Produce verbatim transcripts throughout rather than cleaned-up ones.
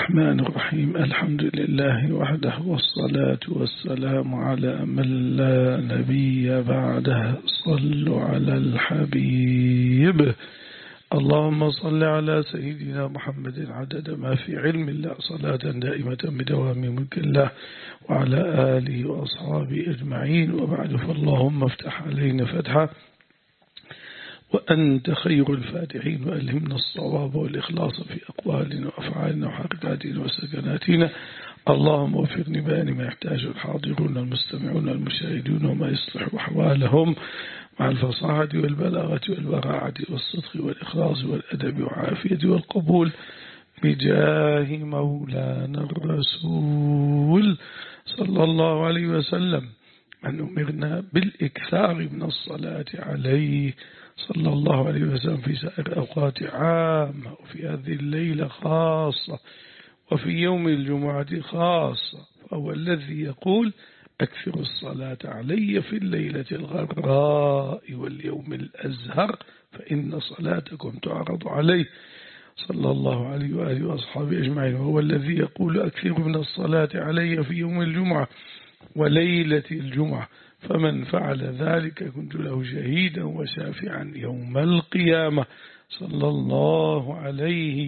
الرحمن الرحيم. الحمد لله وحده، والصلاة والسلام على من لا نبي بعده. صلوا على الحبيب. اللهم صل على سيدنا محمد عدد ما في علم الله، صلاة دائمة بدوام ملك الله، وعلى آله وأصحابه أجمعين. وبعد، فاللهم افتح علينا فتحا وأنت خير الفاتحين، وألهمنا الصواب والإخلاص في أقوالنا وأفعالنا وحركاتنا وسكناتنا. اللهم وفقني بيان ما يحتاج الحاضرون المستمعون المشاهدون، وما يصلح أحوالهم مع الفصاحة والبلاغة والبراعة والصدق والإخلاص والأدب والعافية والقبول، بجاه مولانا الرسول صلى الله عليه وسلم. أن أمرنا بالإكثار من الصلاة عليه صلى الله عليه وسلم في سائر أوقات عامة، وفي هذه الليلة خاصة، وفي يوم الجمعة خاصة. فهو الذي يقول: أكثر الصلاة علي في الليلة الغراء واليوم الأزهر، فإن صلاتكم تعرض عليه صلى الله عليه وآله وأصحابه أجمعين. وهو الذي يقول: أكثر من الصلاة علي في يوم الجمعة وليلة الجمعة، فمن فعل ذلك كنت له شهيدا وشافعا يوم القيامة صلى الله عليه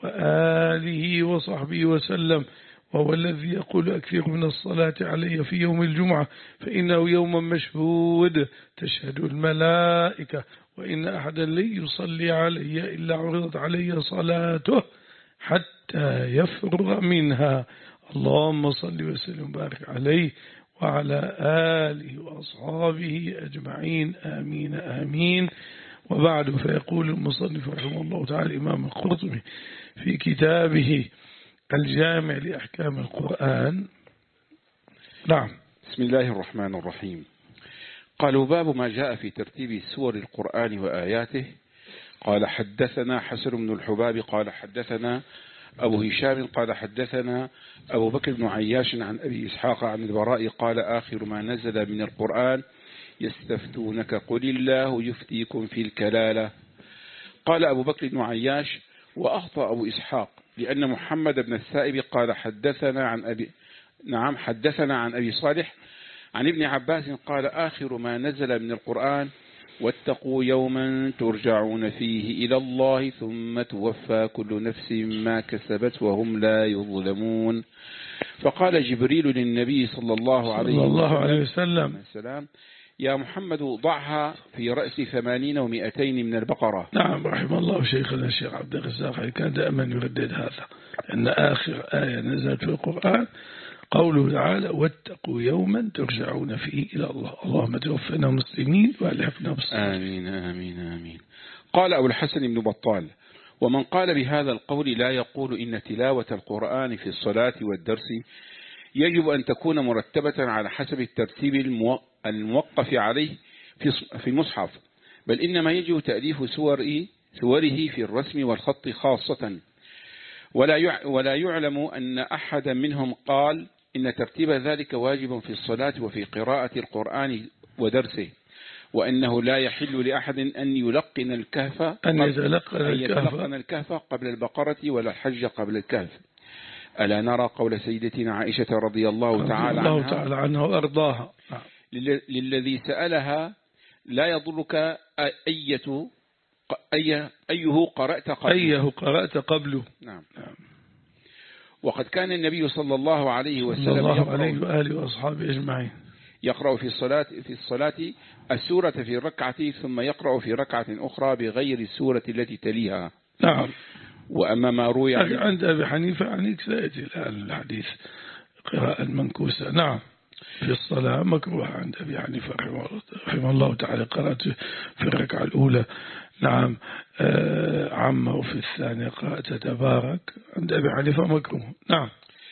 وآله وصحبه وسلم. وهو الذي يقول: أكثر من الصلاة علي في يوم الجمعة، فإنه يوم مشهود تشهد الملائكة، وإن أحدا لن يصلي علي إلا عرضت علي صلاته حتى يفرغ منها. اللهم صل وسلم وبارك عليه وعلى آله وأصحابه أجمعين، آمين آمين. وبعد، فيقول المصنف رحمه الله تعالى الإمام القرطبي في كتابه الجامع لأحكام القرآن. نعم. بسم الله الرحمن الرحيم. قالوا: باب ما جاء في ترتيب سور القرآن وآياته. قال: حدثنا حسن بن الحباب قال حدثنا أبو هشام قال حدثنا أبو بكر بن عياش عن أبي إسحاق عن البراء قال: آخر ما نزل من القرآن يستفتونك قل الله يفتيكم في الكلالة. قال أبو بكر بن عياش: وأخطأ أبو إسحاق، لأن محمد بن السائب قال حدثنا عن أبي نعم حدثنا عن أبي صالح عن ابن عباس قال: آخر ما نزل من القرآن واتقوا يوما ترجعون فيه إلى الله ثم توفى كل نفس ما كسبت وهم لا يظلمون. فقال جبريل للنبي صلى الله عليه, الله عليه وسلم: السلام يا محمد ضعها في رأس ثمانين ومئتين من البقرة. نعم، رحم الله شيخنا الشيخ عبد الرزاق، كان دائما يردد هذا، أن آخر آية نزلت في القرآن قوله تعالى: واتقوا يوما ترجعون فيه إلى الله. اللهم توفنا مسلمين وألحقنا بالصالحين. آمين آمين آمين. قال أبو الحسن بن بطال: ومن قال بهذا القول لا يقول إن تلاوة القرآن في الصلاة والدرس يجب أن تكون مرتبة على حسب الترتيب الموقف عليه في المصحف، بل إنما يجب تأليف سوره في الرسم والخط خاصة، ولا يعلم أن أحدا منهم قال إن ترتيب ذلك واجب في الصلاة وفي قراءة القرآن ودرسه، وأنه لا يحل لأحد أن يلقن الكهف أن يتلقن الكهف. الكهف قبل البقرة ولا الحج قبل الكهف. ألا نرى قول سيدتنا عائشة رضي الله تعالى الله عنها, تعالى عنها وأرضاها: للذي سألها: لا يضرك أية أي أيه قرأت قبله أيه قرأت قبله. نعم. وقد كان النبي صلى الله عليه وسلم صلى الله عليه وآله وأصحابه أجمعين يقرأ في الصلاة في الصلاة السورة في الركعة، ثم يقرأ في ركعة أخرى بغير السورة التي تليها. نعم. وأما ما روي عند أبي حنيفة عنك سيأتي الآن الحديث قراءة المنكوسة. نعم، في الصلاة مكروه عند أبي حنيفة رحمه الله تعالى. قرأت في الركعة الأولى نعم آه عامة، وفي الثانية قرأت تبارك. عند أبي حنيفة مكروه. نعم.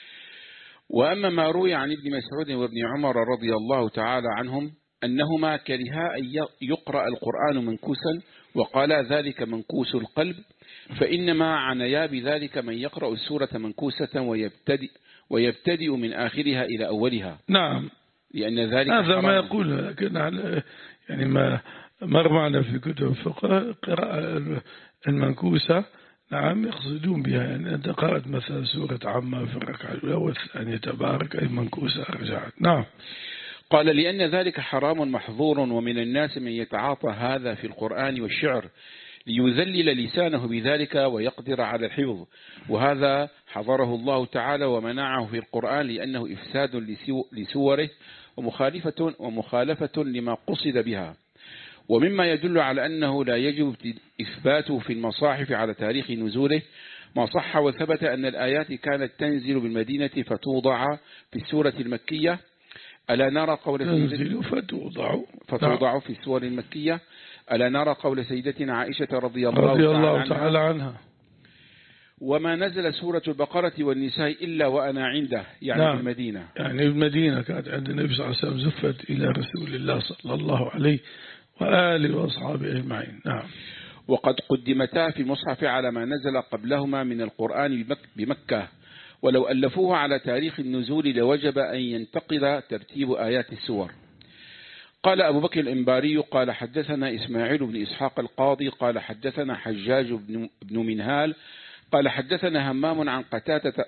وأما ما روي عن ابن مسعود وابن عمر رضي الله تعالى عنهم أنهما كرها أن يقرأ القرآن منكوسا، وقال ذلك منكوس القلب، فإنما عنيا بذلك من يقرأ السورة منكوسة ويبتدئ, ويبتدئ من آخرها إلى أولها. نعم، لأن ذلك هذا ما يقول، لكن يعني ما مر معنا في كتب الفقه قراءة المنكوسة نعم يقصدون بها يعني أنت قرأت مثلا سورة عما في الركعة الأولى والثانية تبارك أي منكوسة رجعت. نعم. قال لأن ذلك حرام محظور، ومن الناس من يتعاطى هذا في القرآن والشعر ليذلل لسانه بذلك ويقدر على الحفظ، وهذا حظره الله تعالى ومنعه في القرآن لأنه إفساد لسوره ومخالفة, ومخالفة لما قصد بها. ومما يدل على أنه لا يجب إثباته في المصاحف على تاريخ نزوله ما صح وثبت أن الآيات كانت تنزل بالمدينة فتوضع في السورة المكية. ألا نرى قول تنزل فتوضع فتوضع في السور المكية. ألا نرى قول سيدتنا عائشة رضي الله, رضي الله تعالى, تعالى عنها: وما نزل سورة البقرة والنساء إلا وأنا عنده، يعني نعم. في المدينة. يعني المدينة كانت عند النبي صلى الله عليه وسلم زفت إلى رسول الله صلى الله عليه وآله وأصحابه أجمعين. نعم. وقد قدمتا في المصحف على ما نزل قبلهما من القرآن بمكة، ولو ألفوه على تاريخ النزول لوجب أن ينتقد ترتيب آيات السور. قال أبو بكر الإنباري قال حدثنا إسماعيل بن إسحاق القاضي قال حدثنا حجاج بن منهال قال حدثنا همام عن قتادة,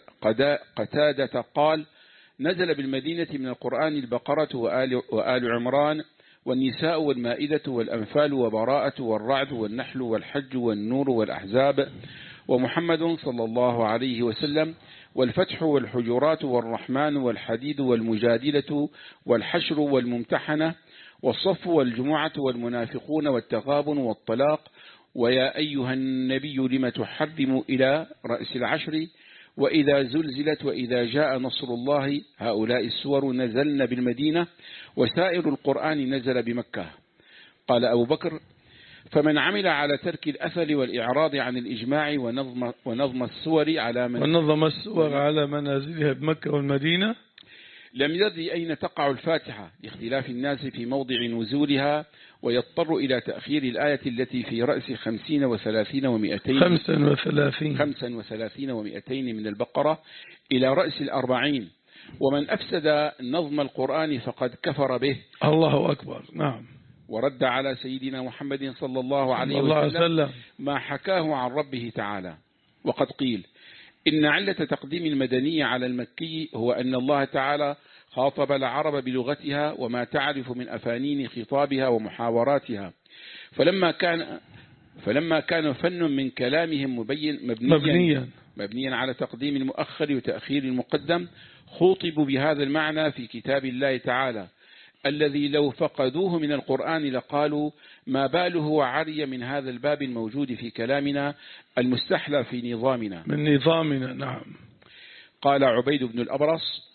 قتادة قال نزل بالمدينة من القرآن البقرة وآل, وآل عمران والنساء والمائدة والأنفال وبراءة والرعد والنحل والحج والنور والأحزاب ومحمد صلى الله عليه وسلم والفتح والحجرات والرحمن والحديد والمجادلة والحشر والممتحنة والصف والجمعة والمنافقون والتغابن والطلاق ويا أيها النبي لم تحرم إلى رأس العشر وإذا زلزلت وإذا جاء نصر الله. هؤلاء السور نزلن بالمدينة وسائر القرآن نزل بمكة. قال أبو بكر فمن عمل على ترك الأثر والإعراض عن الإجماع ونظم, ونظم السور على من ونظم السور على منازلها بمكة والمدينة لم يدري أين تقع الفاتحة لاختلاف الناس في موضع نزولها، ويضطر إلى تأخير الآية التي في رأس خمسين وثلاثين ومئتين خمسا وثلاثين خمسا وثلاثين ومئتين من البقرة إلى رأس الأربعين. ومن أفسد نظم القرآن فقد كفر به. الله أكبر. نعم. ورد على سيدنا محمد صلى الله عليه الله وسلم وسلم ما حكاه عن ربه تعالى. وقد قيل إن علة تقديم المدني على المكي هو أن الله تعالى خاطب العرب بلغتها وما تعرف من أفانين خطابها ومحاوراتها، فلما كان فلما كان فن من كلامهم مبين مبنيا, مبنيا مبنيا على تقديم المؤخر وتأخير المقدم، خوطبوا بهذا المعنى في كتاب الله تعالى الذي لو فقدوه من القرآن لقالوا ما باله عري من هذا الباب الموجود في كلامنا المستحلى في نظامنا من نظامنا. نعم. قال عبيد بن الأبرص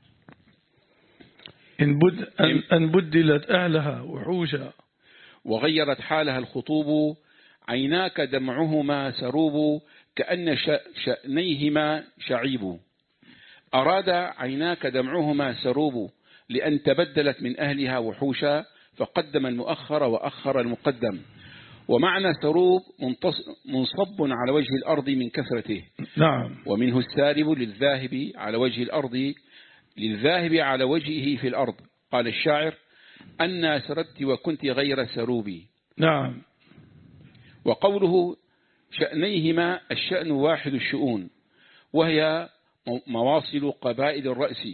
إن, بد أن, أن بدلت أهلها وحوشا وغيرت حالها الخطوب عيناك دمعهما سروب كأن شأنيهما شعيب. أراد عيناك دمعهما سروب لأن تبدلت من أهلها وحوشا فقدم المؤخر وأخر المقدم. ومعنى سروب منصب على وجه الأرض من كثرته. نعم. ومنه السارب للذاهب على وجه الأرض للذاهب على وجهه في الأرض. قال الشاعر أنا سردت وكنت غير سروبي. نعم. وقوله شأنيهما الشأن واحد الشؤون وهي مواصل قبائل الرأس.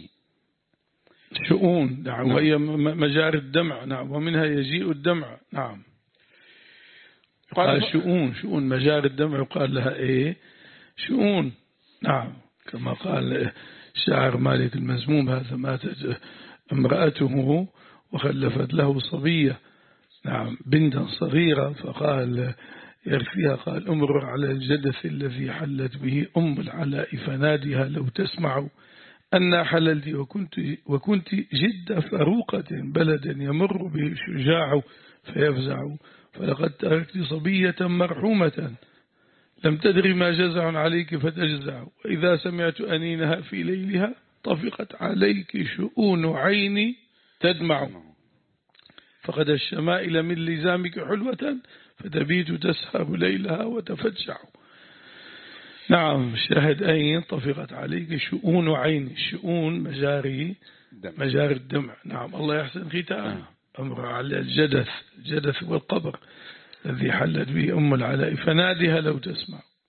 شؤون. نعم. وهي مجاري الدمع. نعم. ومنها يجيء الدمع. نعم. قال شؤون شؤون مجاري الدمع يقال لها إيه شؤون. نعم. كما قال الشاعر مالك المزموم هذا ماتت امرأته وخلفت له صبية نعم بنتا صغيرة فقال يرثيها قال امر على الجدث الذي حلت به أم العلاء فنادها لو تسمع أن حللت وكنت, وكنت جد فاروقة بلدا يمر به شجاع فيفزع فلقد تركت صبية مرحومة لم تدري ما جزع عليك فتجزع وإذا سمعت أنينها في ليلها طفقت عليك شؤون عيني تدمع فقد الشمائل من لزامك حلوة فتبيت تسهر ليلها وتفجع. نعم. شاهد أين طفقت عليك شؤون عيني. الشؤون مجاري مجاري الدمع. نعم. الله يحسن ختامه. أمر على الجدث الجدث والقبر الذي حلت به أم العلاء فنادها لو تسمع.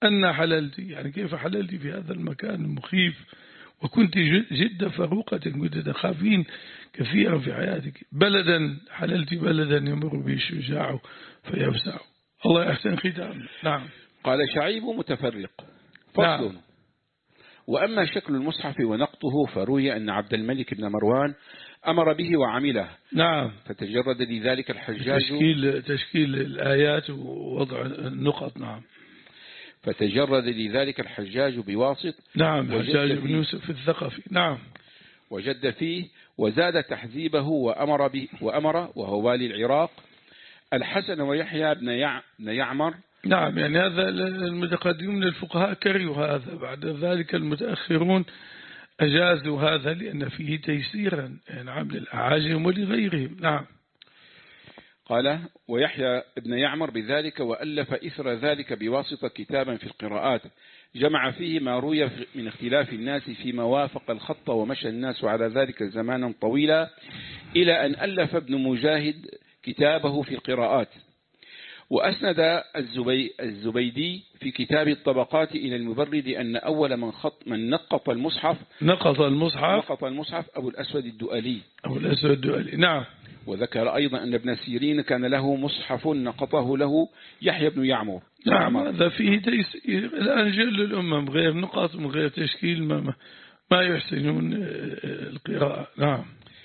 أن حللتي، يعني كيف حللتي في هذا المكان المخيف وكنت جد فروقة، كنت تخافين كثيرا في حياتك. بلدا حللتي بلدا يمر به الشجاع فيفزع. الله يحسن ختام. نعم. قال شعيب متفرق. فصل. نعم. وأما شكل المصحف ونقطه فروي أن عبد الملك بن مروان أمر به وعمله. نعم. فتجرد لذلك الحجاج تشكيل, تشكيل الآيات ووضع النقط. نعم. فتجرد لذلك الحجاج بواسط. نعم. الحجاج بن يوسف الثقفي. نعم. وجد فيه وزاد تحذيبه وأمر به وأمر وهو والي العراق الحسن ويحيى بن يعمر. نعم. يعني هذا المتقدمون الفقهاء كرهوا هذا، بعد ذلك المتأخرون أجازوا هذا لأن فيه تيسيرا نعم للأعاجم ولغيرهم. نعم. قال ويحيى بن يعمر بذلك وألف إثر ذلك بواسطة كتابا في القراءات جمع فيه ما روي من اختلاف الناس فيما وافق الخط، ومشى الناس على ذلك زمانا طويلا إلى أن ألف ابن مجاهد كتابه في القراءات. وأسند الزبي الزبيدي في كتاب الطبقات إلى المبرد أن أول من خط من نقط المصحف نقط المصحف نقط المصحف أبو الأسود الدؤلي أبو الأسود الدؤلي. نعم. وذكر أيضا أن ابن سيرين كان له مصحف نقطه له يحيى بن يعمر. نعم. هذا فيه تيسير. الآن جل الأمم غير نقط من غير تشكيل ما, ما يحسنون القراءة. نعم.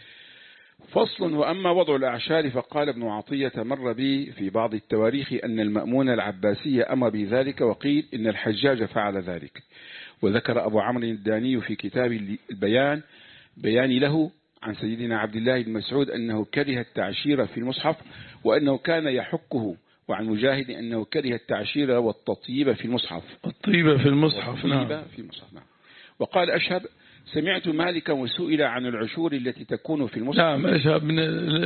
فصل. وأما وضع الأعشار فقال ابن عطية مر بي في بعض التواريخ أن المأمون العباسي أمر بذلك، وقيل إن الحجاج فعل ذلك. وذكر أبو عمرو الداني في كتاب البيان بيان له عن سيدنا عبد الله بن مسعود أنه كره التعشير في المصحف وأنه كان يحكه، وعن مجاهد أنه كره التعشير والتطيب في المصحف. الطيبة في المصحف. نعم. في المصحف. نعم. وقال أشهب سمعت مالكا وسئل عن العشور التي تكون في المصحف. نعم. أشهب من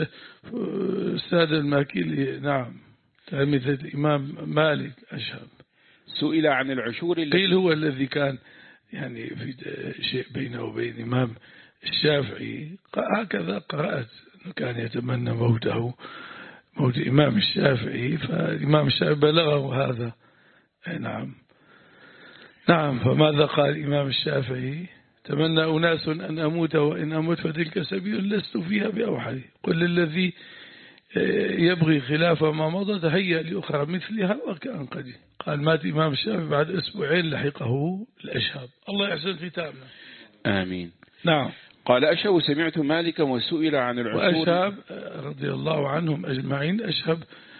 السادة الماكيلي. نعم. تلميذ الإمام مالك أشهب. سئل عن العشور التي قيل هو الذي كان يعني في شيء بينه وبين إمام الشافعي. هكذا قرأت أنه كان يتمنى موته موت إمام الشافعي، فالإمام الشافعي بلغه هذا. نعم. نعم. فماذا قال الإمام الشافعي؟ تمنى أناس أن أموت وإن أموت فتلك سبيل لست فيها بأوحد، قل للذي يبغي خلاف ما مضى تهيأ لأخرى مثلها وكأن قد. قال مات إمام الشافعي بعد أسبوعين لحقه الأشهاب. الله يحسن ختامنا. آمين. نعم. قال أشهب سمعت مالكا وسئل عن العشور. وأشهب رضي الله عنهم أجمعين أشهب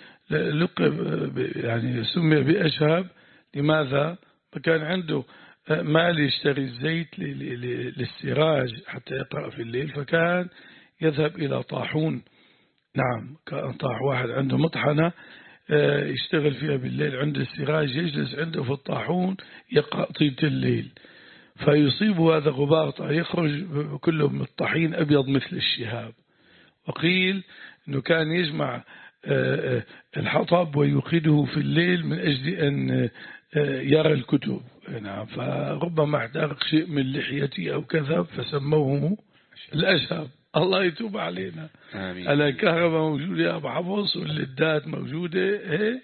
لقب يعني سمي بأشهب. لماذا؟ فكان عنده مال يشتري الزيت للسراج حتى يقرأ في الليل، فكان يذهب إلى طاحون. نعم. كان طاح واحد عنده مطحنة يشتغل فيها بالليل عند السراج، يجلس عنده في الطاحون يقرأ طيلة الليل، فيصيب هذا غبار يخرج كله من الطحين أبيض مثل الشهاب. وقيل أنه كان يجمع الحطب ويوقده في الليل من أجل أن يرى الكتب. نعم. فربما احترق شيء من لحيته أو كذا فسموه الأشهب. الله يتوب علينا. آمين. الكهرباء موجودة يا أبو حفص واللدات موجودة إيه،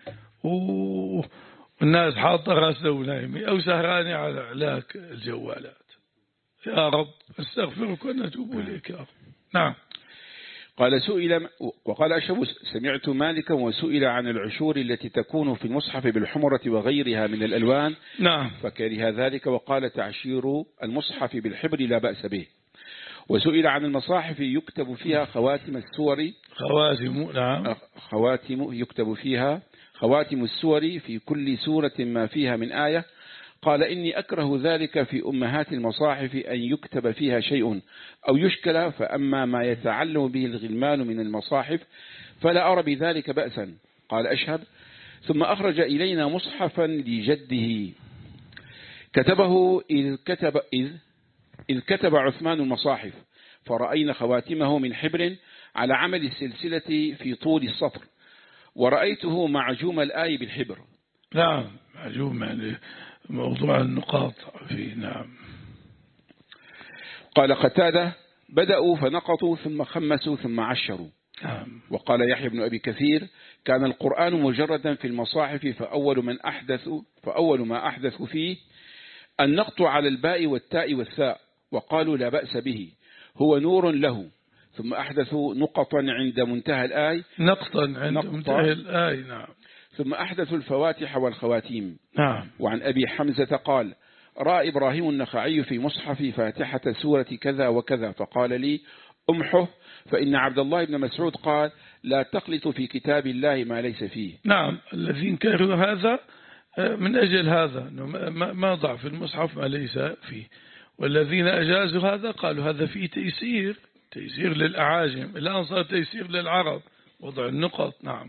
والناس حاطة راسها ونايمة أو سهرانة على علاك الجوالات. يا رب استغفرك ونتوب إليك يا رب. نعم. قال سئل وقال أشهب سمعت مالكا وسئل عن العشور التي تكون في المصحف بالحمرة وغيرها من الألوان. نعم. فكره ذلك وقال تعشير المصحف بالحبر لا بأس به. وسئل عن المصاحف يكتب فيها خواتم السور. خواتم. نعم. خواتم يكتب فيها خواتم السور في كل سورة ما فيها من آية. قال إني أكره ذلك في أمهات المصاحف أن يكتب فيها شيء أو يشكل، فأما ما يتعلم به الغلمان من المصاحف فلا أرى بذلك بأسا. قال أشهب ثم أخرج إلينا مصحفا لجده كتبه إذ كتب, إذ إذ كتب عثمان المصاحف، فرأينا خواتمه من حبر على عمل السلسلة في طول السطر، ورأيته معجوم الآي بالحبر. نعم. معجوم يعني موضوع النقاط فيه. نعم. قال قتادة بدأوا فنقطوا ثم خمسوا ثم عشروا. نعم. وقال يحيى بن أبي كثير كان القرآن مجردا في المصاحف فأول من أحدث فأول ما أحدث فيه النقط على الباء والتاء والثاء وقالوا لا بأس به هو نور له، ثم أحدثوا نقطا عند منتهى الآية نقطا عند نقطة منتهى الآية. نعم. ثم أحدثوا الفواتح والخواتيم. نعم. وعن أبي حمزة قال رأى إبراهيم النخعي في مصحف فاتحة سورة كذا وكذا فقال لي أمحه فإن عبد الله بن مسعود قال لا تقلط في كتاب الله ما ليس فيه. نعم. الذين كرهوا هذا من أجل هذا ما ضع في المصحف ما ليس فيه، والذين أجازوا هذا قالوا هذا فيه تيسير تيسير للأعاجم، الآن صار تيسير للعرب وضع النقط. نعم.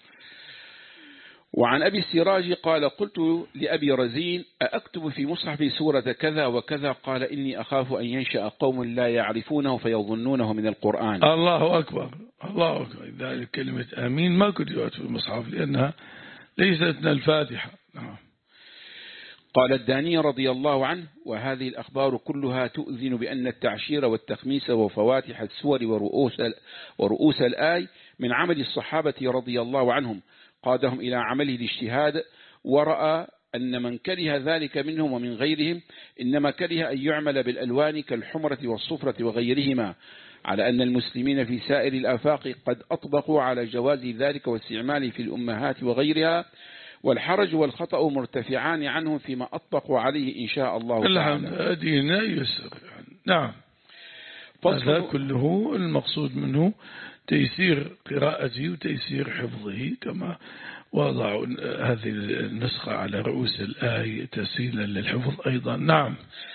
وعن أبي السراج قال قلت لأبي رزين أأكتب في مصحف سورة كذا وكذا قال إني أخاف أن ينشأ قوم لا يعرفونه فيظنونه من القرآن. الله أكبر الله أكبر. ذلك كلمة آمين ما كتبت في المصحف لأنها ليست من الفاتحة. نعم. قال الداني رضي الله عنه وهذه الأخبار كلها تؤذن بأن التعشير والتخميس وفواتح السور ورؤوس, ورؤوس الآي من عمل الصحابة رضي الله عنهم قادهم إلى عمله الاجتهاد، ورأى أن من كره ذلك منهم ومن غيرهم إنما كره أن يعمل بالألوان كالحمرة والصفرة وغيرهما، على أن المسلمين في سائر الآفاق قد أطبقوا على جواز ذلك واستعماله في الأمهات وغيرها، والحرج والخطأ مرتفعان عنهم فيما أطبقوا عليه إن شاء الله تعالى. دينا يسر. نعم. هذا كله المقصود منه تيسير قراءته وتيسير حفظه، كما وضعوا هذه النسخة على رؤوس الآية تسهيلا للحفظ أيضا. نعم.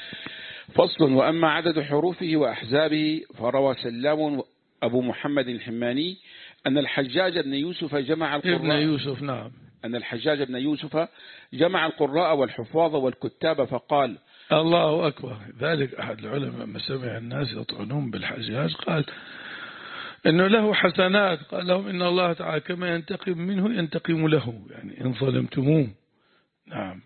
فصل. وأما عدد حروفه وأحزابه فروى سلام أبو محمد الحماني أن الحجاج بن يوسف جمع القراء ابن يوسف. نعم. أن الحجاج بن يوسف جمع القراء والحفاظ والكتاب فقال الله أكبر. ذلك أحد العلماء ما سمع الناس يطعنون بالحجاج قال إنه له حسنات، قال لهم إن الله تعالى كما ينتقم منه ينتقم له، يعني إن ظلمتموه. نعم.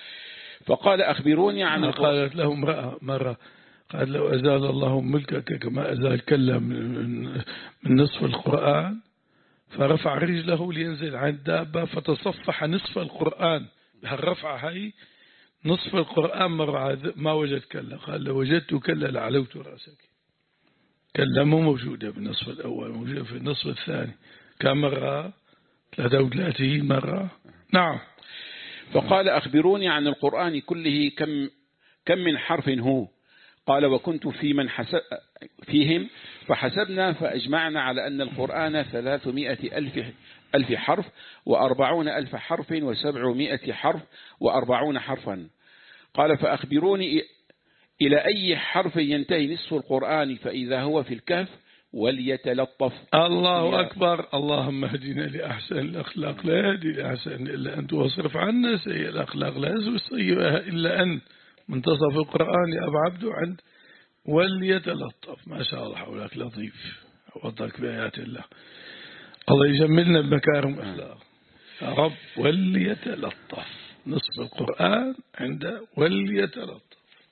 فقال أخبروني عن قالت له امرأة مرة قال لو أزال الله ملكك كما أزال كلا من نصف القرآن، فرفع رجله لينزل عن الدابة فتصفح نصف القرآن بهالرفعة هاي نصف القرآن مرة ما وجد كلا، قال لو وجدت كلا لعلوت رأسك. كلا مو موجودة بالنصف الأول، موجودة في النصف الثاني. كم مرة؟ ثلاثة وثلاثين مرة. نعم. فقال أخبروني عن القرآن كله كم كم من حرف هو؟ قال وكنت في من حسب فيهم فحسبنا فأجمعنا على أن القرآن ثلاثمائة ألف ألف حرف وأربعون ألف حرف وسبعمائة حرف وأربعون حرفا. قال فأخبروني إلى أي حرف ينتهي نصف القرآن فإذا هو في الكهف وليتلطف. الله أكبر. اللهم اهدنا لأحسن الأخلاق لا يهدي لأحسن إلا أنت واصرف عنا سيئ الأخلاق لا يزوي سيئها إلا أنت. منتصف القرآن يا أبو عبد عند وليتلطف. ما شاء الله حولك لطيف وضعك بآيات الله. الله يجملنا بمكارم الأخلاق يا رب. وليتلطف نصف القرآن عند وليتلطف.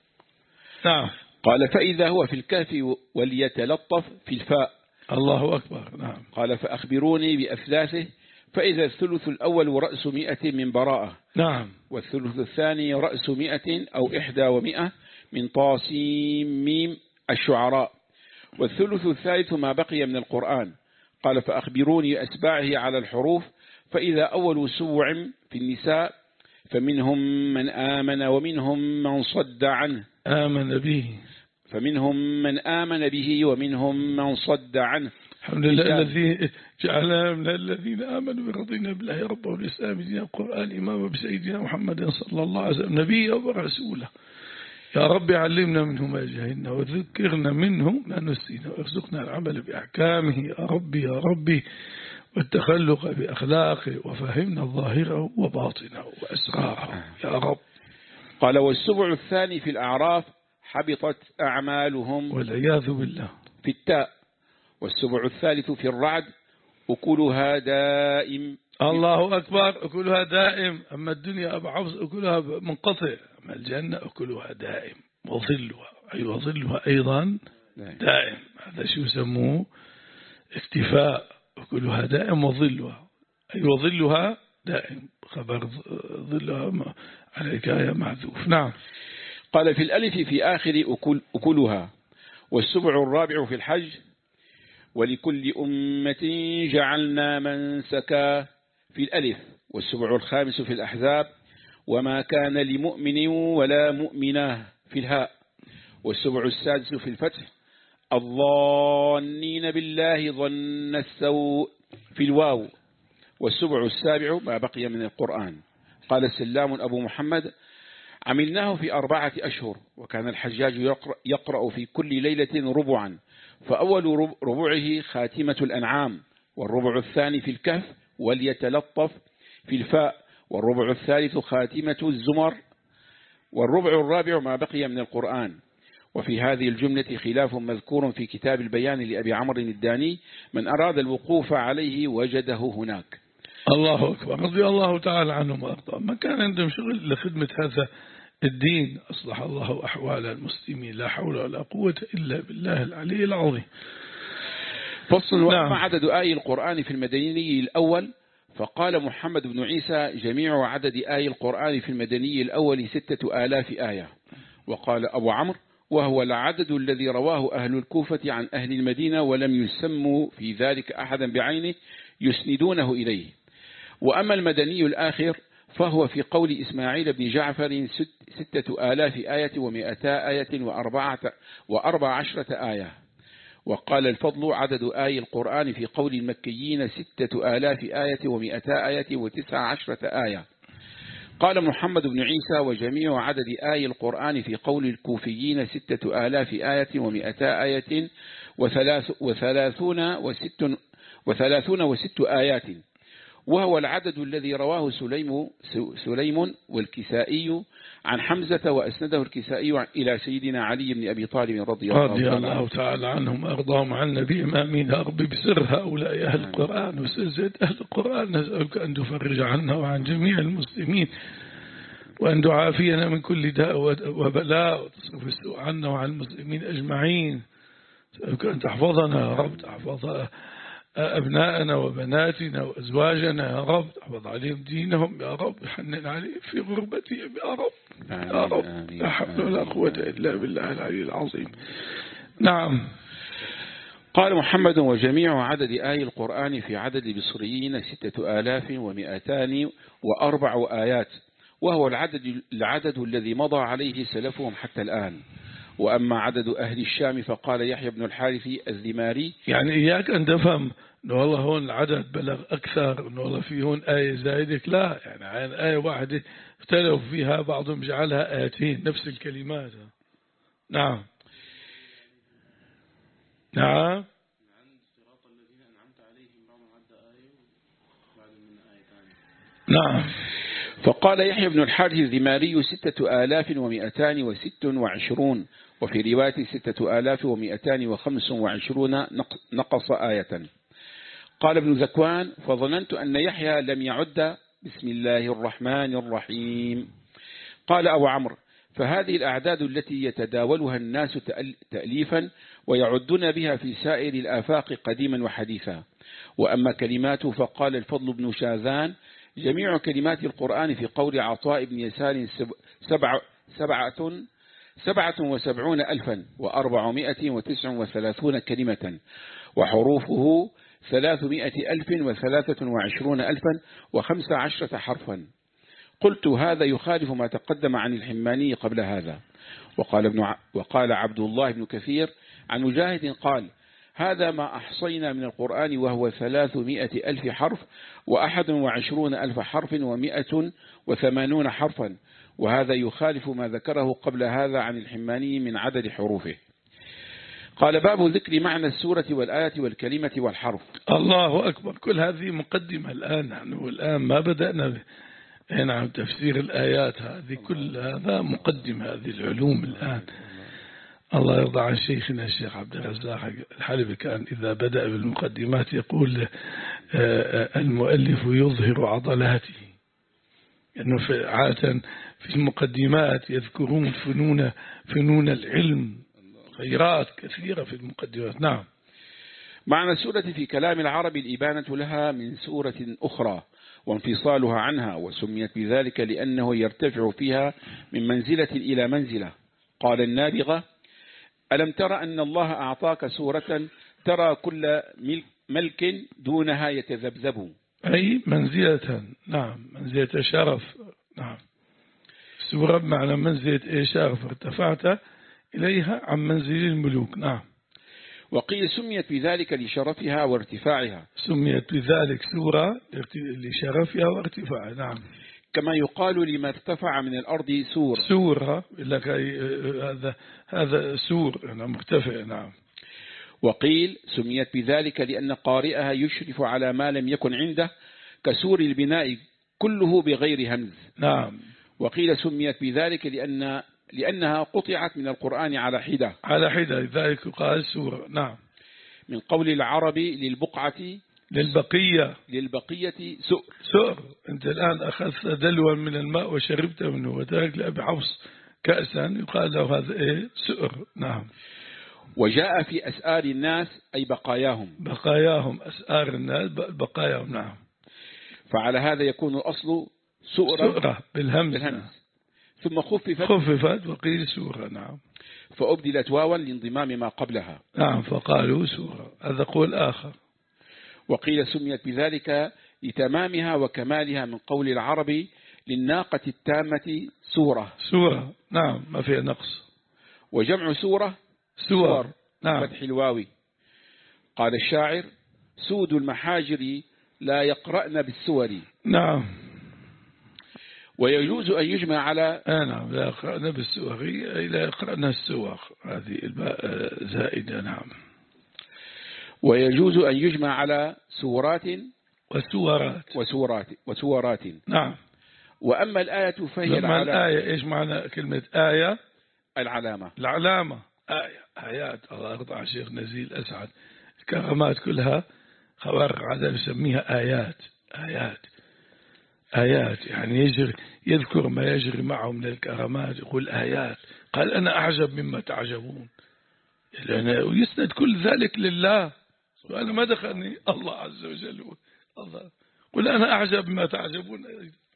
نعم. قال فإذا هو في الكهف وليتلطف في الفاء. الله أكبر. نعم. قال فأخبروني بأثلاثه فإذا الثلث الأول رأس مئة من براءة. نعم. والثلث الثاني رأس مئة أو إحدى ومئة من طاسيم ميم الشعراء. والثلث الثالث ما بقي من القرآن. قال فأخبروني أسباعه على الحروف فإذا أول سبع في النساء فمنهم من آمن ومنهم من صد عنه. آمن به. فمنهم من آمن به ومنهم من صد عنه. الحمد لله الذي جعلنا من الذين آمنوا برضينا بالله ربا والإسلام دينا القرآن إماما بسيدنا محمد صلى الله عليه وسلم نبيا ورسولا. يا رب علمنا منه ما جهلنا وذكرنا منه ما نسينا وارزقنا العمل بأحكامه يا ربي يا ربي والتخلق بأخلاقه وفهمنا ظاهره وباطنه وأسراره يا رب. قال والسبع الثاني في الأعراف حبطت أعمالهم والعياذ بالله في التاء. والسبع الثالث في الرعد أكلها دائم. الله أكبر. أكلها دائم. أما الدنيا أبو حفص أكلها منقطع، أما الجنة أكلها دائم وظلها أي وظلها أيضا دائم. هذا شو يسموه اكتفاء أكلها دائم وظلها، أي وظلها دائم، خبر ظلها على حكاية محذوف. نعم. قال في الألف في آخر أكل أكلها. والسبع الرابع في الحج. ولكل أمة جعلنا منسكا في الألف. والسبع الخامس في الأحزاب. وما كان لمؤمن ولا مؤمنة في الهاء. والسبع السادس في الفتح. الظانين بالله ظن السوء في الواو. والسبع السابع ما بقي من القرآن. قال السلام أبو محمد: عملناه في أربعة أشهر. وكان الحجاج يقرأ, يقرأ في كل ليلة ربعا، فأول ربعه خاتمة الأنعام، والربع الثاني في الكهف وليتلطف في الفاء، والربع الثالث خاتمة الزمر، والربع الرابع ما بقي من القرآن. وفي هذه الجملة خلاف مذكور في كتاب البيان لأبي عمرو الداني، من أراد الوقوف عليه وجده هناك. الله أكبر، رضي الله تعالى عنهم وأرضاهم. ما كان عندهم شغل لخدمة هذا الدين، أصلح الله أحوال المسلمين، لا حول ولا قوة إلا بالله العلي العظيم. فصل. وأما عدد آي القرآن في المدني الأول فقال محمد بن عيسى: جميع عدد آي القرآن في المدني الأول ستة آلاف آية. وقال أبو عمرو: وهو العدد الذي رواه أهل الكوفة عن أهل المدينة، ولم يسموا في ذلك أحدا بعينه يسندونه إليه. وأما المدني الآخر فهو في قول إسماعيل بن جعفر ستة آلاف آية ومئتا آية وأربعة وأربع عشرة آية. وقال الفضل: عدد آي القرآن في قول المكيين ستة آلاف آية ومئتا آية وتسع عشرة آية. قال محمد بن عيسى: وجميع عدد آي القرآن في قول الكوفيين ستة آلاف آية ومئتا آية وثلاث وثلاثون وست وثلاثون وست آيات، وهو العدد الذي رواه سليم سليم والكسائي عن حمزة، وأسنده الكسائي إلى سيدنا علي بن أبي طالب رضي الله, رضي الله تعالى عنهم وأرضاهم عن النبي. أمين يا رب بسر هؤلاء أهل القرآن وسر أهل القرآن، نسألك أن تفرج عنا وعن جميع المسلمين، وأن تعافينا من كل داء وبلاء، وتصرف السوء عنا وعن المسلمين أجمعين. نسألك أن تحفظنا يا رب، تحفظ أبناءنا وبناتنا وأزواجنا يا رب، تحفظ عليهم دينهم يا رب، حنن عليهم في غربتهم يا رب يا رب، لا حول ولا قوة إلا بالله العلي العظيم. نعم. قال محمد: وجميع عدد آي القرآن في عدد البصريين ستة آلاف ومئتان وأربع آيات، وهو العدد, العدد الذي مضى عليه سلفهم حتى الآن. وأما عدد أهل الشام فقال يحيى بن الحارث الذماري: يعني إياك أن تفهم أنه والله هون العدد بلغ أكثر، أنه والله في هون آية زائدة، لا، يعني عن آية واحدة اختلفوا فيها، بعضهم جعلها آيتين نفس الكلمات. نعم نعم. نعم. فقال يحيى بن الحارث الذماري: ستة آلاف ومئتان وست وعشرون، وفي رواية ستة آلاف ومئتان وخمس وعشرون نقص آية. قال ابن ذكوان: فظننت أن يحيى لم يعد بسم الله الرحمن الرحيم. قال أبو عمرو: فهذه الأعداد التي يتداولها الناس تأليفا ويعدون بها في سائر الآفاق قديما وحديثا. وأما كلماته فقال الفضل بن شاذان: جميع كلمات القرآن في قول عطاء بن يسار سبع سبعة سبعة وسبعون ألفا وأربعمائة وتسع وثلاثون كلمة، وحروفه ثلاثمائة ألف وثلاثة وعشرون ألفا وخمس عشرة حرفا. قلت: هذا يخالف ما تقدم عن الحماني قبل هذا. وقال, ابن ع... وقال عبد الله بن كثير عن مجاهد قال: هذا ما أحصينا من القرآن، وهو ثلاثمائة ألف حرف وأحد وعشرون ألف حرف ومائة وثمانون حرفا، وهذا يخالف ما ذكره قبل هذا عن الحماني من عدد حروفه. قال: باب ذكر معنى السورة والآية والكلمة والحرف. الله أكبر. كل هذه مقدمة الآن، نحن الآن ما بدأنا به. نعم، تفسير الآيات هذه كل هذا مقدم هذه العلوم الآن. الله يرضى عن شيخنا الشيخ عبد الرزاق الحلبي، كان إذا بدأ بالمقدمات يقول المؤلف يظهر عضلاته، لأنه يعني عادة في المقدمات يذكرون فنون فنون العلم، خيرات كثيرة في المقدمات. نعم. معنى السورة في كلام العرب الإبانة لها من سورة أخرى وانفصالها عنها، وسميت بذلك لأنه يرتفع فيها من منزلة إلى منزلة. قال النابغة: ألم تر أن الله أعطاك سورة ترى كل ملك دونها يتذبذب، أي منزلة، نعم، منزلة شرف، نعم، سورة بمعنى منزلة شرف ارتفعت إليها عن منزل الملوك، نعم. وقيل سميت بذلك لشرفها وارتفاعها، سميت بذلك سورة لشرفها وارتفاعها، نعم. كما يقال لما ارتفع من الأرض سور، سورة لك هذا هذا سور، أنا مرتفع، نعم. وقيل سميت بذلك لأن قارئها يشرف على ما لم يكن عنده كسور البناء كله بغير همز، نعم. وقيل سميت بذلك لأن لأنها قطعت من القرآن على حدة على حدة، لذلك قال سورة، نعم. من قول العرب للبقعة للبقية للبقية سؤر. سؤر، أنت الآن أخذت دلوا من الماء وشربت منه وترك لأبي حفص كأسا يقال له هذا إيه؟ سؤر، نعم. وجاء في أسآر الناس أي بقاياهم، بقاياهم، أسآر الناس بقاياهم، نعم. فعلى هذا يكون الأصل سؤرة, سؤرة بالهمز, بالهمز. نعم. ثم خففت خففت وقيل سورة، نعم. فأبدلت واوا لانضمام ما قبلها، نعم، فقالوا سورة، هذا قول آخر. وقيل سميت بذلك لتمامها وكمالها من قول العرب للناقة التامة سورة، سورة، نعم، ما فيها نقص. وجمع سورة سور، نعم. فتح الواوي. قال الشاعر: سود المحاجر لا يقرأن بالسور، نعم. ويجوز أن يجمع على آه نعم، لا يقرأن بالسور، لا يقرأن السور، هذه الباء زائدة، نعم. ويجوز أن يجمع على سورات وسورات وسورات وسورات، نعم. وأما الآية فهي العلامة. الآية إيش معنى كلمة آية؟ العلامة، العلامة، آية، آيات. الله يرضى على الشيخ نزيل أسعد، الكرامات كلها خوارق عادة يسميها آيات، آيات، آيات، يعني يجري يذكر ما يجري معه من الكرامات، يقول آيات. قال أنا أعجب مما تعجبون، لأنه يسند كل ذلك لله، وأنا ما دخلني الله عز وجل. الله قل أنا أعجب مما تعجبون،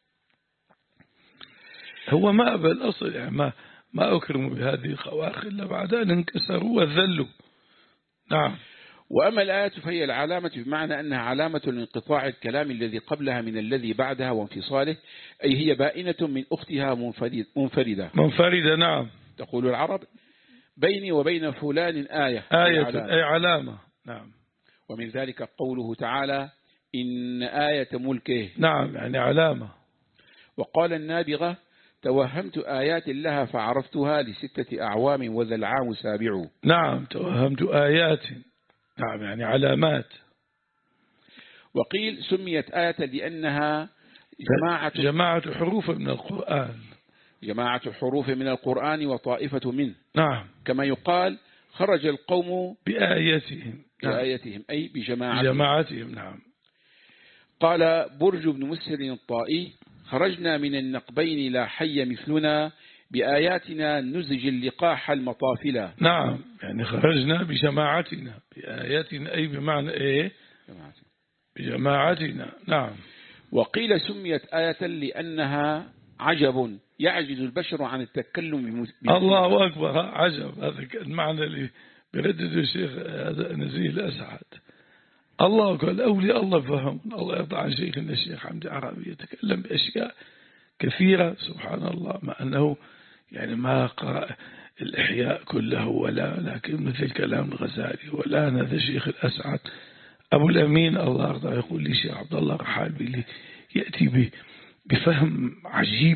هو ما أبى الأصل، يعني ما ما أكرموا بهذه الخواخ إلا بعد أن انكسروا وذلوا، نعم. وأما الآية فهي العلامة بمعنى أنها علامة لانقطاع الكلام الذي قبلها من الذي بعدها وانفصاله، أي هي بائنة من أختها منفردة منفردة، نعم. تقول العرب: بيني وبين فلان آية، آية، علامة. أي علامة، نعم. ومن ذلك قوله تعالى: إن آية ملكه، نعم، يعني علامة. وقال النابغة: توهمت آيات لها فعرفتها لستة أعوام وذا العام سابع، نعم، توهمت آيات، نعم، يعني علامات. وقيل سميت آية لأنها جماعة جماعة حروف من القرآن، جماعة حروف من القرآن وطائفة منه، نعم. كما يقال خرج القوم بآياتهم، بآياتهم، أي بجماعتهم. بجماعتهم، نعم. قال برج بن مسهر الطائي: خرجنا من النقبين لا حي مثلنا بآياتنا نزج اللقاح المطافلة، نعم، يعني خرجنا بجماعتنا، بآياتنا، أي بمعنى إيه؟ بجماعتنا، نعم. وقيل سميت آية لأنها عجب يعجز البشر عن التكلم بمثلها. الله أكبر، عجب، هذا المعنى اللي بردده الشيخ هذا نزيل أسعد. الله قال أولي الله فهم، الله يرضى عن شيخنا الشيخ حمد عربي يتكلم بأشياء كثيرة سبحان الله، مع أنه يعني ما قرأ الإحياء كله ولا، لكن مثل كلام الغزالي ولا هذا الشيخ الأسعد أبو الأمين الله يرضى يقول لي شيخ عبد الله رحال لي يأتي بفهم عجيب.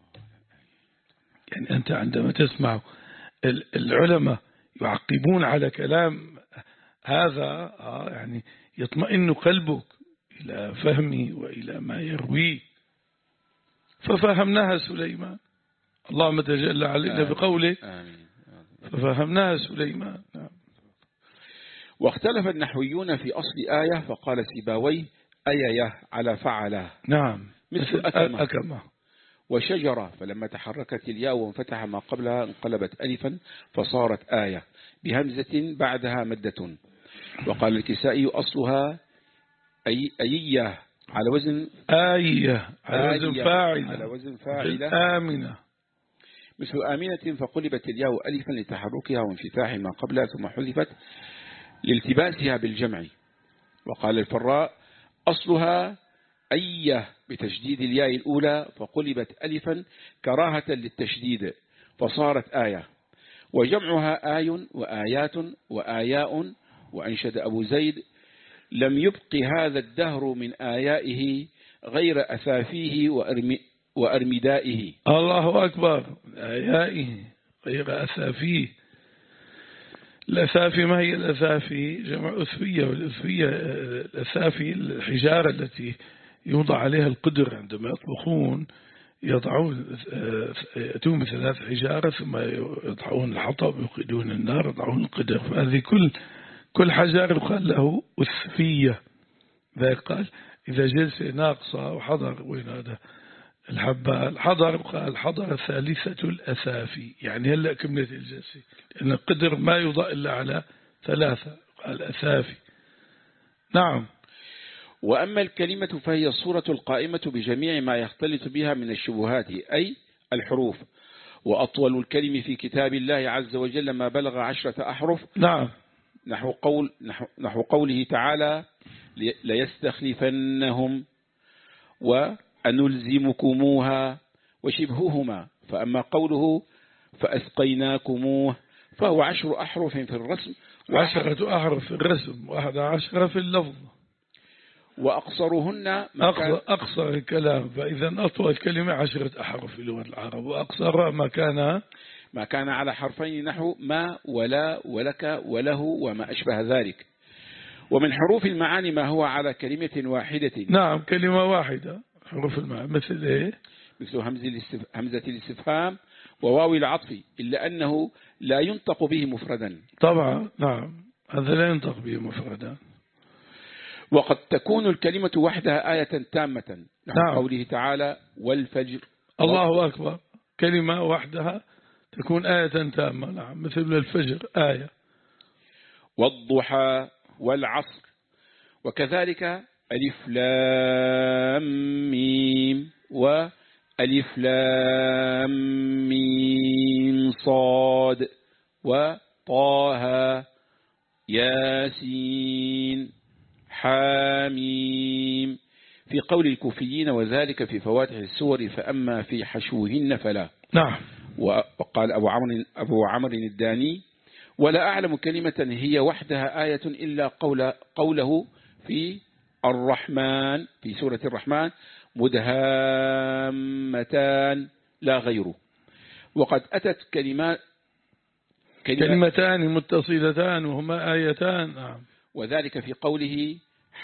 يعني أنت عندما تسمع العلماء يعقبون على كلام هذا يعني يطمئن قلبك إلى فهمه وإلى ما يرويه. ففهمناها سليمان، اللهم تجلى علينا بقوله ففهمناها سليمان. واختلف النحويون في أصل آية، فقال سيباوي: أية على فعله، نعم، مثل أكمة, أكمة. وشجرة، فلما تحركت الياء وانفتح ما قبلها انقلبت ألفا فصارت آية بهمزة بعدها مدة. وقال الكسائي أصلها أي أيية على وزن آية على وزن فاعلة على وزن فاعلة آمنة مثل آمنة، فقلبت الياء ألفا لتحركها وانفتاح ما قبلها ثم حذفت لالتباسها بالجمع. وقال الفراء أصلها أية بتشديد الياء الأولى فقلبت ألفا كراهة للتشديد فصارت آية، وجمعها آي وآيات وآياء. وأنشد أبو زيد لم يبق هذا الدهر من آيائه غير أثافيه وأرم وأرمدائه. الله أكبر، آيائه غير أثافيه. الأثافي ما هي الأثافي؟ جمع أثفية، والأثفية الأثافي الحجارة التي يوضع عليها القدر عندما يطبخون، يضعون يأتون بثلاث حجارة ثم يضعون الحطب ويوقدون النار يضعون القدر، فهذه كل كل حجر يقال له أثفية. ذلك قال إذا جلسة ناقصة وحضر وين هذا الحبة الحضر قال حضر ثالثة الأثافي، يعني هلأ كملت الجلسة، لأن القدر ما يوضع إلا على ثلاثة قال أثافي. نعم. وأما الكلمة فهي الصورة القائمة بجميع ما يختلط بها من الشبهات أي الحروف. وأطول الكلم في كتاب الله عز وجل ما بلغ عشرة أحرف. نعم. نحو, قول نحو, نحو قوله تعالى ليستخلفنهم وأنلزمكموها وشبههما. فأما قوله فأسقيناكموه فهو عشر أحرف في الرسم عشرة أحرف في الرسم واحد عشرة في اللفظ، وأقصرهن أقصر, أقصر الكلام. فإذا أطول كلمة عشرة أحرف في لغة العرب، وأقصر ما كان ما كان على حرفين نحو ما ولا ولك وله وما أشبه ذلك. ومن حروف المعاني ما هو على كلمة واحدة. نعم كلمة واحدة حروف المعاني مثل إيه؟ مثل همزة الاستفهام وواو العطف، إلا أنه لا ينطق به مفردا. طبعا نعم هذا لا ينطق به مفردا. وقد تكون الكلمة وحدها آية تامة. نعم. قوله تعالى والفجر. الله أكبر، كلمة وحدها تكون آية تامة. نعم مثل الفجر آية. والضحى والعصر. وكذلك ألف لام ميم وألف لام ميم صاد وطه ياسين حاميم في قول الكوفيين، وذلك في فواتح السور، فأما في حشوهن فلا. نعم. وقال أبو عمرو أبو عمرو الداني ولا أعلم كلمة هي وحدها آية إلا قول قوله في الرحمن في سورة الرحمن مدهامتان لا غيره. وقد أتت كلمات كلمتان متصلتان وهما آيتان. نعم. وذلك في قوله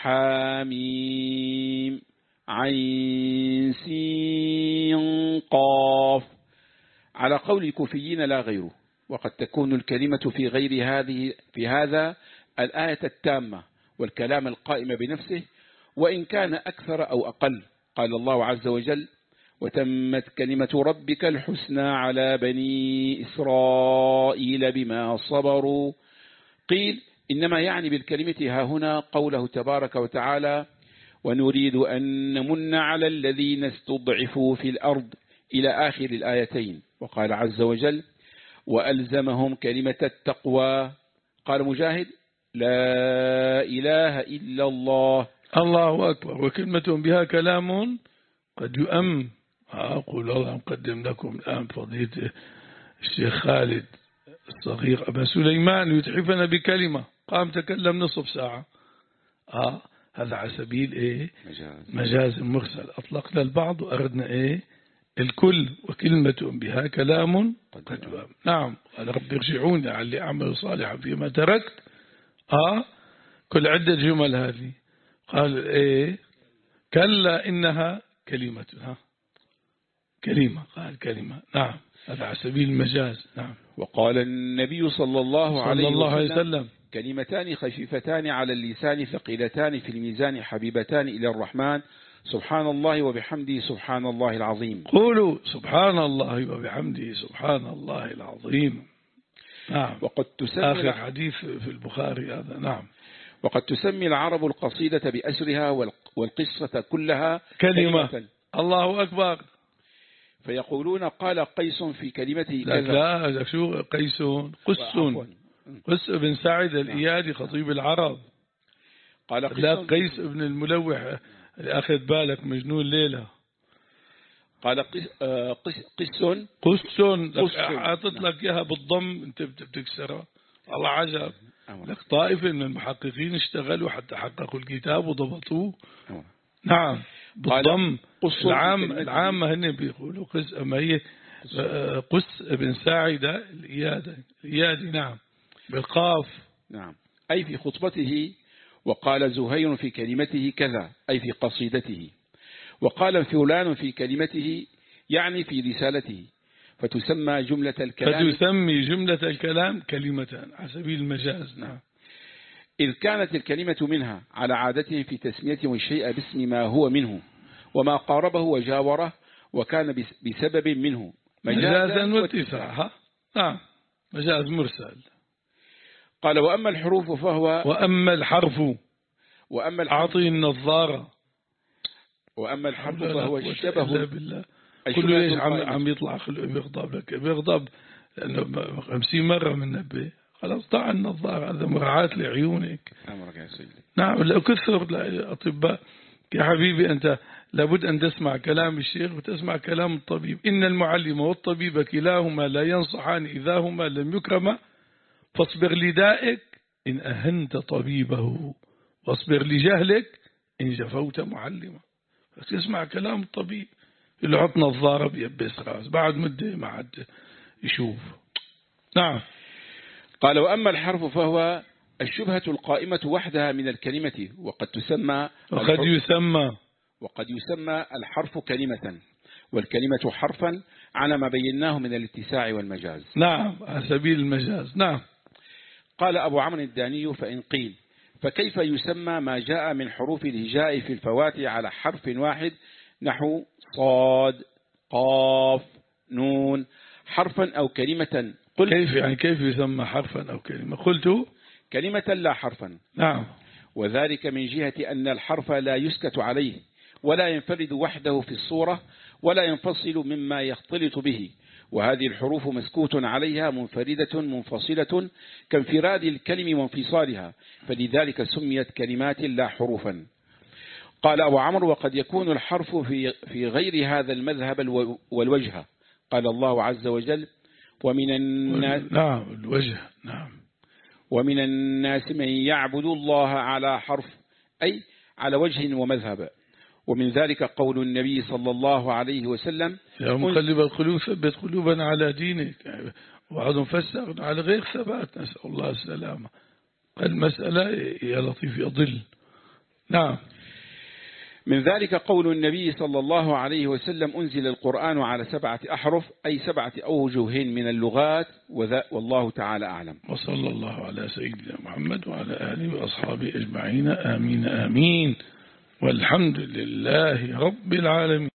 حاميم عين سين قاف على قول الكوفيين لا غيره. وقد تكون الكلمة في غير هذه في هذا الآية التامة والكلام القائم بنفسه، وإن كان أكثر أو أقل. قال الله عز وجل وتمت كلمة ربك الحسنى على بني إسرائيل بما صبروا. قيل إنما يعني بالكلمة ها هنا قوله تبارك وتعالى ونريد أن نمن على الذين استضعفوا في الأرض إلى آخر الآيتين. وقال عز وجل وألزمهم كلمة التقوى. قال مجاهد لا إله إلا الله. الله أكبر. وكلمة بها كلام قد يؤم. أقول الله أقدم لكم الآن فضيلة الشيخ خالد الصغير أبا سليمان يتحفنا بكلمة قام تكلم نصف ساعة. آه هذا على سبيل إيه مجاز, مجاز مرسل. أطلقنا البعض وأردنا إيه الكل. وكلمة بها كلام قد يؤم. نعم. قال رب ارجعون لعلي أعمل صالحا فيما تركت. آه كل عدة جمل هذه. قال إيه كلا إنها كلمة. ها كلمة. قال كلمة. نعم هذا على سبيل المجاز. نعم. وقال النبي صلى الله عليه صلى الله عليه وسلم كلمتان خفيفتان على اللسان ثقيلتان في الميزان حبيبتان إلى الرحمن سبحان الله وبحمده سبحان الله العظيم. قولوا سبحان الله وبحمده سبحان الله العظيم. نعم. وقد تسمي آخر حديث في البخاري هذا. نعم. وقد تسمي العرب القصيدة بأسرها والقصة كلها كلمة, كلمة. الله أكبر. فيقولون قال قيس في كلمته كذا. لا لا شو قيس قس قس بن سعد الإيادي خطيب العرب. قال قيس لا قيس بن الملوح أخذ بالك مجنون ليلة. قال قس قس قس قس أعطت لك إياها بالضم أنت بتكسرها. الله عجب لك. طائفة من المحققين اشتغلوا حتى حققوا الكتاب وضبطوه. نعم بالضم. العام العامة هن بيقولوا قس أما هي قس بن ساعدة الإيادي الإيادي. نعم بالقاف. نعم أي في خطبته. وقال زهير في كلمته كذا أي في قصيدته. وقال فلان في كلمته يعني في رسالته. فتسمى جملة الكلام فتسمي جملة الكلام كلمة على سبيل المجاز. نعم إذ كانت الكلمة منها على عادتهم في تسميتهم الشيء باسم ما هو منه وما قاربه وجاوره وكان بسبب منه مجازا واتساعا. نعم مجاز مرسل. قال وأما الحروف فهو وأما الحرف وأما الحرف أعطي النظارة. وأما الحرف فهو الشبه بالله. كله ليش عم عم يطلع بيغضب لك بيغضب لأنه خمسين مرة من نبي خلاص ضع النظارة. هذا مراعاة لعيونك. أمرك يا سيدي. نعم لا كثر الأطباء يا حبيبي أنت لابد أن تسمع كلام الشيخ وتسمع كلام الطبيب. إن المعلم والطبيب كلاهما لا ينصحان إذا هما لم يكرما فاصبر لدائك إن أهنت طبيبه واصبر لجهلك إن جفوت معلمه. تسمع كلام الطبيب اللي حط نظارة بيبس راس بعد مدة ما عاد يشوف. نعم. قال وأما الحرف فهو الشبهة القائمة وحدها من الكلمة وقد تسمى وقد يسمى وقد يسمى الحرف كلمة والكلمة حرفا على ما بيناه من الاتساع والمجاز. نعم على سبيل المجاز. نعم. قال أبو عمرو الداني فإن قيل فكيف يسمى ما جاء من حروف الهجاء في الفواتح على حرف واحد نحو صاد قاف نون حرفا أو كلمة. قل كيف يعني كيف يسمى حرفا أو كلمة؟ قلت كلمة لا حرفا. نعم. وذلك من جهة أن الحرف لا يسكت عليه ولا ينفرد وحده في الصورة ولا ينفصل مما يختلط به. وهذه الحروف مسكوت عليها منفردة منفصلة كانفراد الكلم وانفصالها فلذلك سميت كلمات لا حروفا. قال أبو عمرو وقد يكون الحرف في في غير هذا المذهب والوجه. قال الله عز وجل ومن الناس. نعم الوجه. نعم. ومن الناس من يعبد الله على حرف أي على وجه ومذهب. ومن ذلك قول النبي صلى الله عليه وسلم يا مقلب القلوب ثبت قلوبنا على دينك. وبعضهم فسر على غير ثبات نسأل الله السلامة. المسألة يا لطيف يضل. نعم. من ذلك قول النبي صلى الله عليه وسلم أنزل القرآن على سبعة أحرف أي سبعة أوجه من اللغات والله تعالى أعلم. وصلى الله على سيدنا محمد وعلى آله وأصحابه أجمعين. آمين آمين والحمد لله رب العالمين.